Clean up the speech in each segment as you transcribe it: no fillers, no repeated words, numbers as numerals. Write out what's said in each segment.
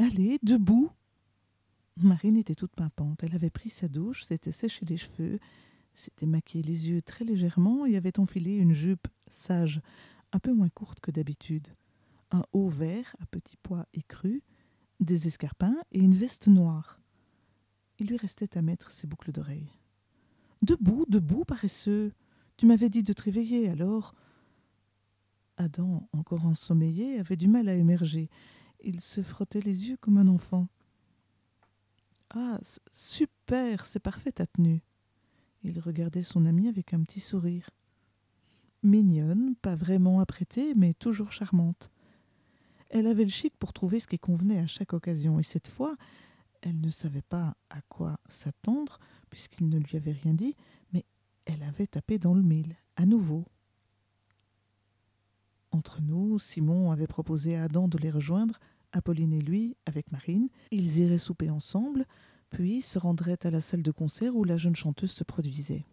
Allez, debout !» Marine était toute pimpante. Elle avait pris sa douche, s'était séché les cheveux, s'était maquillée les yeux très légèrement et avait enfilé une jupe sage, un peu moins courte que d'habitude, un haut vert à petits pois écrus, des escarpins et une veste noire. Il lui restait à mettre ses boucles d'oreilles. Debout, debout, paresseux. Tu m'avais dit de te réveiller, alors. Adam, encore ensommeillé, avait du mal à émerger. Il se frottait les yeux comme un enfant. Ah, super, c'est parfait ta tenue. Il regardait son amie avec un petit sourire. Mignonne, pas vraiment apprêtée, mais toujours charmante. Elle avait le chic pour trouver ce qui convenait à chaque occasion, et cette fois, elle ne savait pas à quoi s'attendre, puisqu'il ne lui avait rien dit, mais elle avait tapé dans le mille, à nouveau. Entre nous, Simon avait proposé à Adam de les rejoindre, Apolline et lui, avec Marine. Ils iraient souper ensemble, puis se rendraient à la salle de concert où la jeune chanteuse se produisait.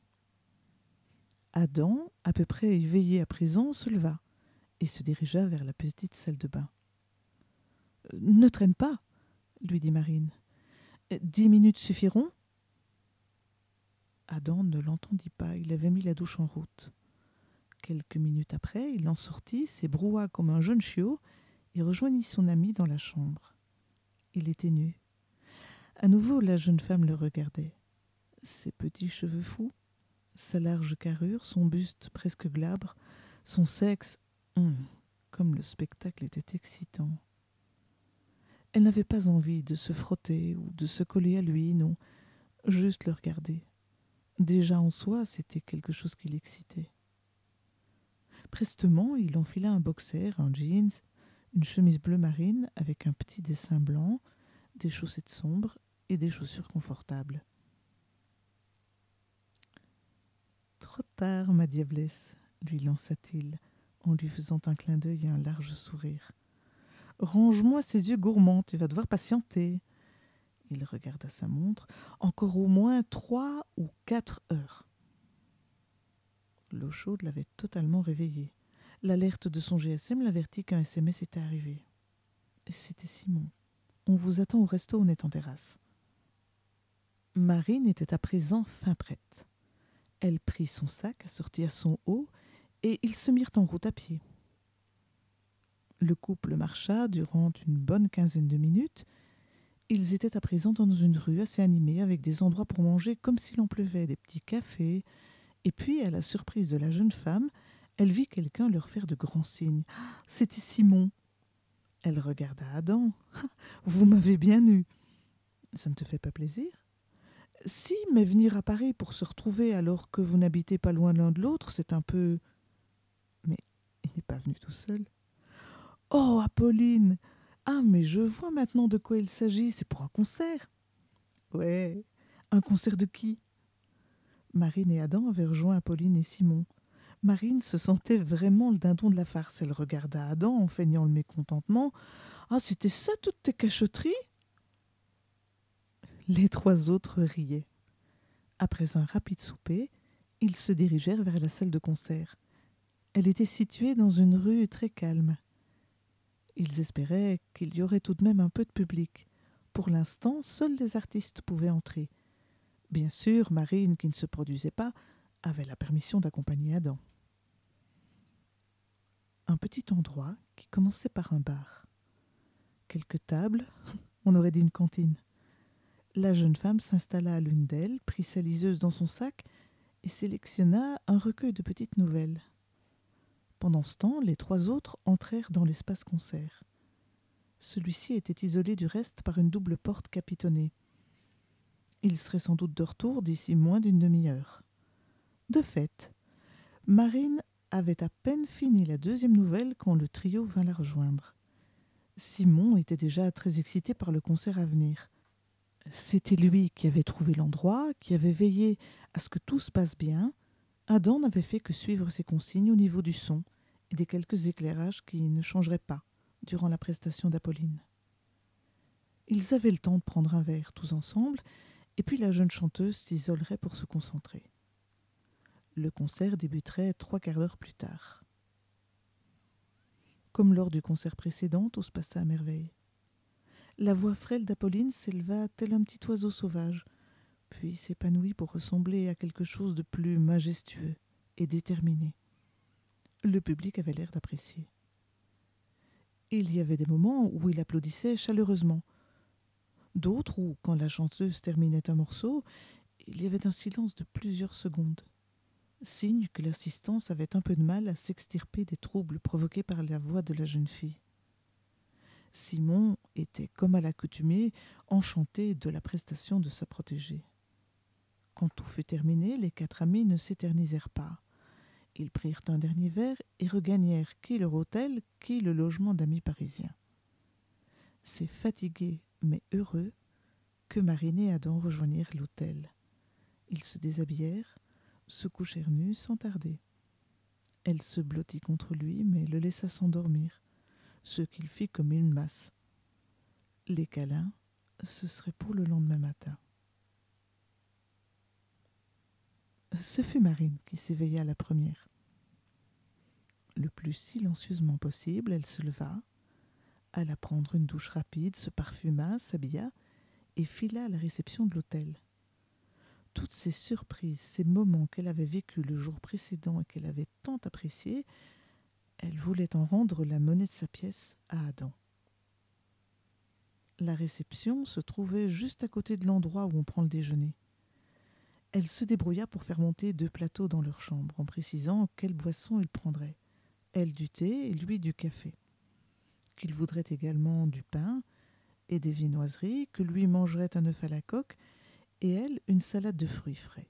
Adam, à peu près éveillé à présent, se leva et se dirigea vers la petite salle de bain. « Ne traîne pas, » lui dit Marine. « 10 minutes suffiront ?» Adam ne l'entendit pas, il avait mis la douche en route. Quelques minutes après, il en sortit, s'ébroua comme un jeune chiot et rejoignit son ami dans la chambre. Il était nu. À nouveau, la jeune femme le regardait. Ses petits cheveux fous, sa large carrure, son buste presque glabre, son sexe, comme le spectacle était excitant. Elle n'avait pas envie de se frotter ou de se coller à lui, non, juste le regarder. Déjà en soi, c'était quelque chose qui l'excitait. Prestement, il enfila un boxer, un jeans, une chemise bleu marine avec un petit dessin blanc, des chaussettes sombres et des chaussures confortables. « Trop tard, ma diablesse, » lui lança-t-il, en lui faisant un clin d'œil et un large sourire. « Range-moi ces yeux gourmands, tu vas devoir patienter. » Il regarda sa montre. « Encore au moins 3 ou 4 heures. » L'eau chaude l'avait totalement réveillé. L'alerte de son GSM l'avertit qu'un SMS était arrivé. C'était Simon. « On vous attend au resto, on est en terrasse. » Marine était à présent fin prête. Elle prit son sac assorti à son haut et ils se mirent en route à pied. Le couple marcha durant une bonne quinzaine de minutes. Ils étaient à présent dans une rue assez animée avec des endroits pour manger comme s'il en pleuvait, des petits cafés. Et puis, à la surprise de la jeune femme, elle vit quelqu'un leur faire de grands signes. C'était Simon. Elle regarda Adam. « Vous m'avez bien eu. »« Ça ne te fait pas plaisir ?»« Si, mais venir à Paris pour se retrouver alors que vous n'habitez pas loin l'un de l'autre, c'est un peu... » Mais il n'est pas venu tout seul. « Oh, Apolline! Ah, mais je vois maintenant de quoi il s'agit, c'est pour un concert. » »« Ouais, un concert de qui ?» Marine et Adam avaient rejoint Apolline et Simon. Marine se sentait vraiment le dindon de la farce. Elle regarda Adam en feignant le mécontentement. « Ah, c'était ça toutes tes cachotteries ?» Les 3 autres riaient. Après un rapide souper, ils se dirigèrent vers la salle de concert. Elle était située dans une rue très calme. Ils espéraient qu'il y aurait tout de même un peu de public. Pour l'instant, seuls les artistes pouvaient entrer. Bien sûr, Marine, qui ne se produisait pas, avait la permission d'accompagner Adam. Un petit endroit qui commençait par un bar. Quelques tables, on aurait dit une cantine. La jeune femme s'installa à l'une d'elles, prit sa liseuse dans son sac et sélectionna un recueil de petites nouvelles. Pendant ce temps, les 3 autres entrèrent dans l'espace concert. Celui-ci était isolé du reste par une double porte capitonnée. Il serait sans doute de retour d'ici moins d'une demi-heure. De fait, Marine avait à peine fini la 2e nouvelle quand le trio vint la rejoindre. Simon était déjà très excité par le concert à venir. C'était lui qui avait trouvé l'endroit, qui avait veillé à ce que tout se passe bien. Adam n'avait fait que suivre ses consignes au niveau du son et des quelques éclairages qui ne changeraient pas durant la prestation d'Apolline. Ils avaient le temps de prendre un verre tous ensemble, et puis la jeune chanteuse s'isolerait pour se concentrer. Le concert débuterait 3/4 d'heure plus tard. Comme lors du concert précédent, tout se passa à merveille. La voix frêle d'Apolline s'éleva tel un petit oiseau sauvage, puis s'épanouit pour ressembler à quelque chose de plus majestueux et déterminé. Le public avait l'air d'apprécier. Il y avait des moments où il applaudissait chaleureusement, d'autres où, quand la chanteuse terminait un morceau, il y avait un silence de plusieurs secondes, signe que l'assistance avait un peu de mal à s'extirper des troubles provoqués par la voix de la jeune fille. Simon était, comme à l'accoutumée, enchanté de la prestation de sa protégée. Quand tout fut terminé, les 4 amis ne s'éternisèrent pas. Ils prirent un dernier verre et regagnèrent qui leur hôtel, qui le logement d'amis parisiens. C'est fatigués mais heureux que Marine et Adam rejoignirent l'hôtel. Ils se déshabillèrent, se couchèrent nus sans tarder. Elle se blottit contre lui, mais le laissa s'endormir, ce qu'il fit comme une masse. Les câlins, ce serait pour le lendemain matin. Ce fut Marine qui s'éveilla la première. Le plus silencieusement possible, elle se leva, alla prendre une douche rapide, se parfuma, s'habilla et fila à la réception de l'hôtel. Toutes ces surprises, ces moments qu'elle avait vécus le jour précédent et qu'elle avait tant appréciés, elle voulait en rendre la monnaie de sa pièce à Adam. La réception se trouvait juste à côté de l'endroit où on prend le déjeuner. Elle se débrouilla pour faire monter 2 plateaux dans leur chambre, en précisant quelle boisson ils prendraient. Elle du thé et lui du café. Qu'il voudrait également du pain et des viennoiseries, que lui mangerait un œuf à la coque et elle une salade de fruits frais.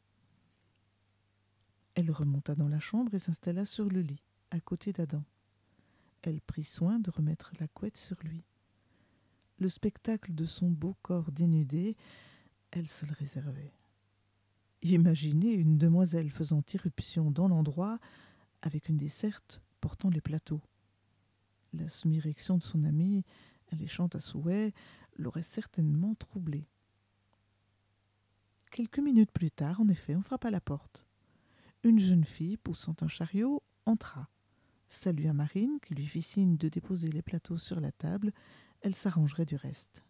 Elle remonta dans la chambre et s'installa sur le lit, à côté d'Adam. Elle prit soin de remettre la couette sur lui. Le spectacle de son beau corps dénudé, elle se le réservait. Imaginez une demoiselle faisant irruption dans l'endroit avec une desserte portant les plateaux. La semi-érection de son amie, alléchant à souhait, l'aurait certainement troublée. Quelques minutes plus tard, en effet, on frappa à la porte. Une jeune fille, poussant un chariot, entra, salua Marine, qui lui fit signe de déposer les plateaux sur la table. Elle s'arrangerait du reste.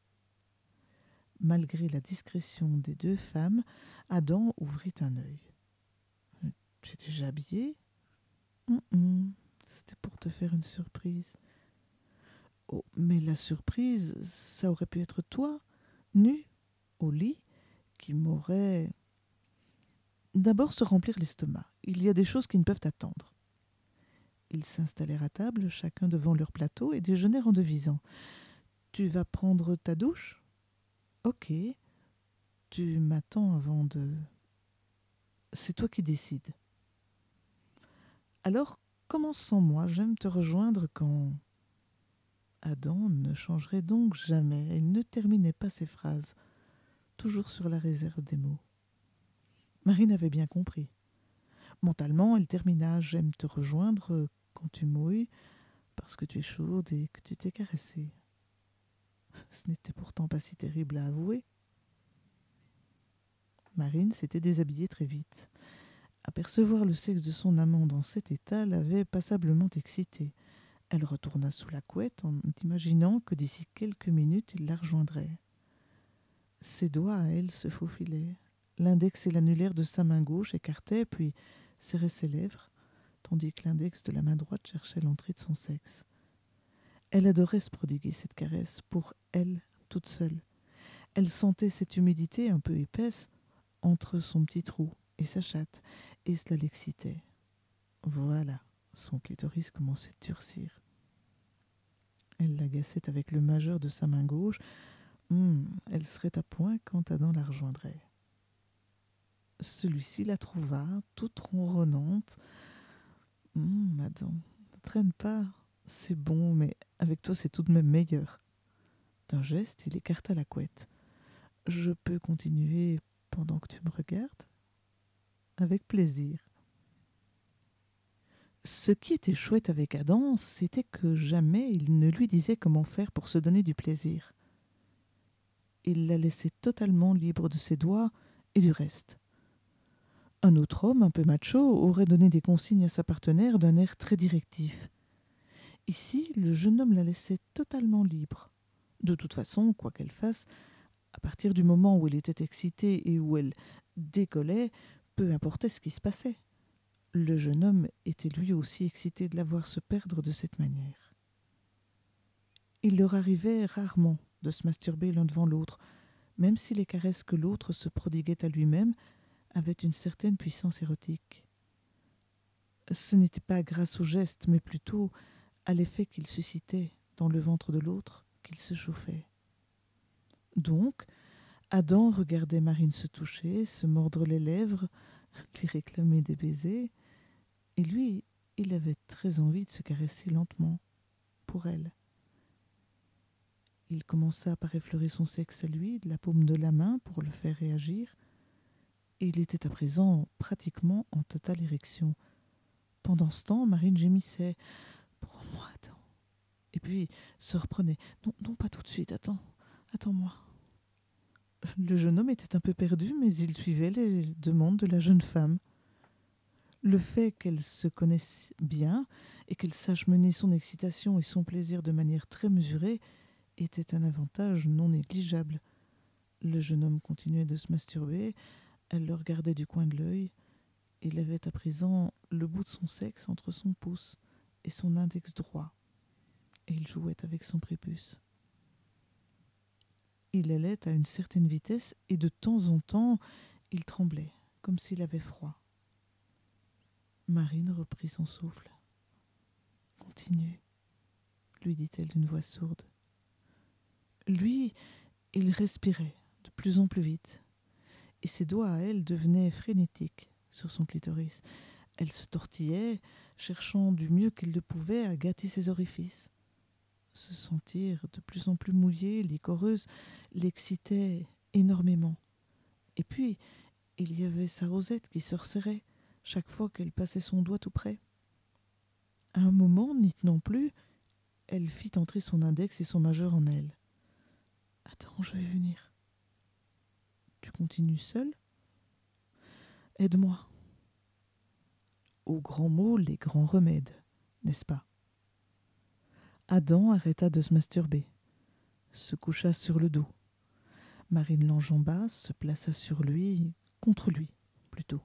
Malgré la discrétion des 2 femmes, Adam ouvrit un œil. « Tu es déjà habillée ?»« C'était pour te faire une surprise. »« Oh, mais la surprise, ça aurait pu être toi, nu, au lit, qui m'aurait... » D'abord se remplir l'estomac. Il y a des choses qui ne peuvent attendre. Ils s'installèrent à table, chacun devant leur plateau, et déjeunèrent en devisant. « Tu vas prendre ta douche ? » « Ok. Tu m'attends avant de... » « C'est toi qui décides. »« Alors, commence sans moi, j'aime te rejoindre quand... » Adam ne changerait donc jamais. Il ne terminait pas ses phrases, toujours sur la réserve des mots. Marine avait bien compris. Mentalement, elle termina « J'aime te rejoindre quand tu mouilles, parce que tu es chaude et que tu t'es caressée. » Ce n'était pourtant pas si terrible à avouer. Marine s'était déshabillée très vite. Apercevoir le sexe de son amant dans cet état l'avait passablement excitée. Elle retourna sous la couette en imaginant que d'ici quelques minutes il la rejoindrait. Ses doigts à elle se faufilaient. L'index et l'annulaire de sa main gauche écartaient puis serraient ses lèvres, tandis que l'index de la main droite cherchait l'entrée de son sexe. Elle adorait se prodiguer cette caresse, pour elle, toute seule. Elle sentait cette humidité un peu épaisse entre son petit trou et sa chatte, et cela l'excitait. Voilà, son clitoris commençait à durcir. Elle l'agaçait avec le majeur de sa main gauche. Elle serait à point quand Adam la rejoindrait. Celui-ci la trouva, toute ronronnante. Adam, ne traîne pas. C'est bon, mais avec toi, c'est tout de même meilleur. D'un geste, il écarta la couette. Je peux continuer pendant que tu me regardes ? Avec plaisir. Ce qui était chouette avec Adam, c'était que jamais il ne lui disait comment faire pour se donner du plaisir. Il la laissait totalement libre de ses doigts et du reste. Un autre homme, un peu macho, aurait donné des consignes à sa partenaire d'un air très directif. Ici, le jeune homme la laissait totalement libre, De toute façon, quoi qu'elle fasse, à partir du moment où elle était excitée et où elle décollait, peu importait ce qui se passait. Le jeune homme était lui aussi excité de la voir se perdre de cette manière. Il leur arrivait rarement de se masturber l'un devant l'autre, même si les caresses que l'autre se prodiguait à lui-même avaient une certaine puissance érotique. Ce n'était pas grâce au geste, mais plutôt à l'effet qu'il suscitait dans le ventre de l'autre qu'il se chauffait. Donc, Adam regardait Marine se toucher, se mordre les lèvres, lui réclamer des baisers, et lui, il avait très envie de se caresser lentement, pour elle. Il commença par effleurer son sexe à lui, de la paume de la main, pour le faire réagir, et il était à présent pratiquement en totale érection. Pendant ce temps, Marine gémissait. Prends-moi, attends. Et puis se reprenait. Non, non, pas tout de suite, attends-moi. Le jeune homme était un peu perdu, mais il suivait les demandes de la jeune femme. Le fait qu'elle se connaisse bien et qu'elle sache mener son excitation et son plaisir de manière très mesurée était un avantage non négligeable. Le jeune homme continuait de se masturber, elle le regardait du coin de l'œil. Il avait à présent le bout de son sexe entre son pouce et son index droit, et il jouait avec son prépuce. Il allait à une certaine vitesse et de temps en temps, il tremblait, comme s'il avait froid. Marine reprit son souffle. « Continue, lui dit-elle d'une voix sourde. Lui, il respirait de plus en plus vite, et ses doigts à elle devenaient frénétiques sur son clitoris. Elle se tortillait, cherchant du mieux qu'elle le pouvait à gâter ses orifices. Se sentir de plus en plus mouillée, liquoreuse, l'excitait énormément. Et puis, il y avait sa rosette qui se resserrait chaque fois qu'elle passait son doigt tout près. À un moment, n'y tenant plus, elle fit entrer son index et son majeur en elle. « Attends, je vais venir. »« Tu continues seule ? » ?»« Aide-moi. » Aux grands mots, les grands remèdes, n'est-ce pas ? Adam arrêta de se masturber, se coucha sur le dos. Marine l'enjamba, se plaça sur lui, contre lui, plutôt.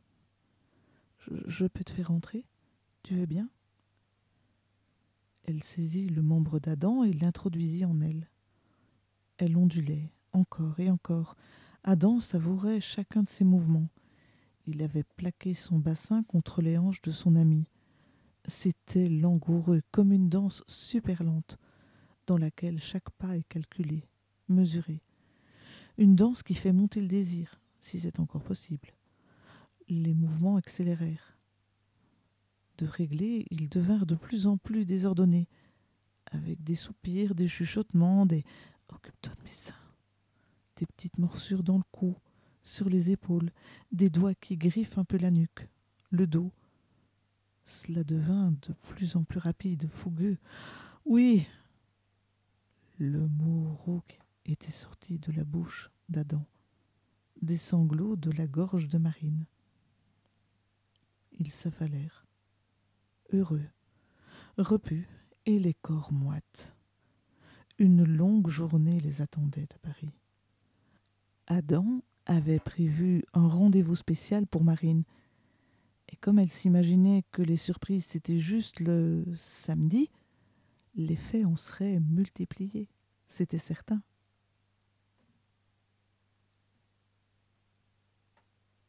Je peux te faire entrer ? Tu veux bien ? Elle saisit le membre d'Adam et l'introduisit en elle. Elle ondulait, encore et encore. Adam savourait chacun de ses mouvements. Il avait plaqué son bassin contre les hanches de son ami. C'était langoureux, comme une danse super lente, dans laquelle chaque pas est calculé, mesuré. Une danse qui fait monter le désir, si c'est encore possible. Les mouvements accélérèrent. De réglés, ils devinrent de plus en plus désordonnés, avec des soupirs, des chuchotements, des « occupe-toi de mes seins », des petites morsures dans le cou, sur les épaules, des doigts qui griffent un peu la nuque, le dos. Cela devint de plus en plus rapide, fougueux. Oui, le mot rauque était sorti de la bouche d'Adam, des sanglots de la gorge de Marine. Ils s'affalèrent, heureux, repus et les corps moites. Une longue journée les attendait à Paris. Adam avait prévu un rendez-vous spécial pour Marine, et comme elle s'imaginait que les surprises c'était juste le samedi, l'effet en serait multiplié, c'était certain.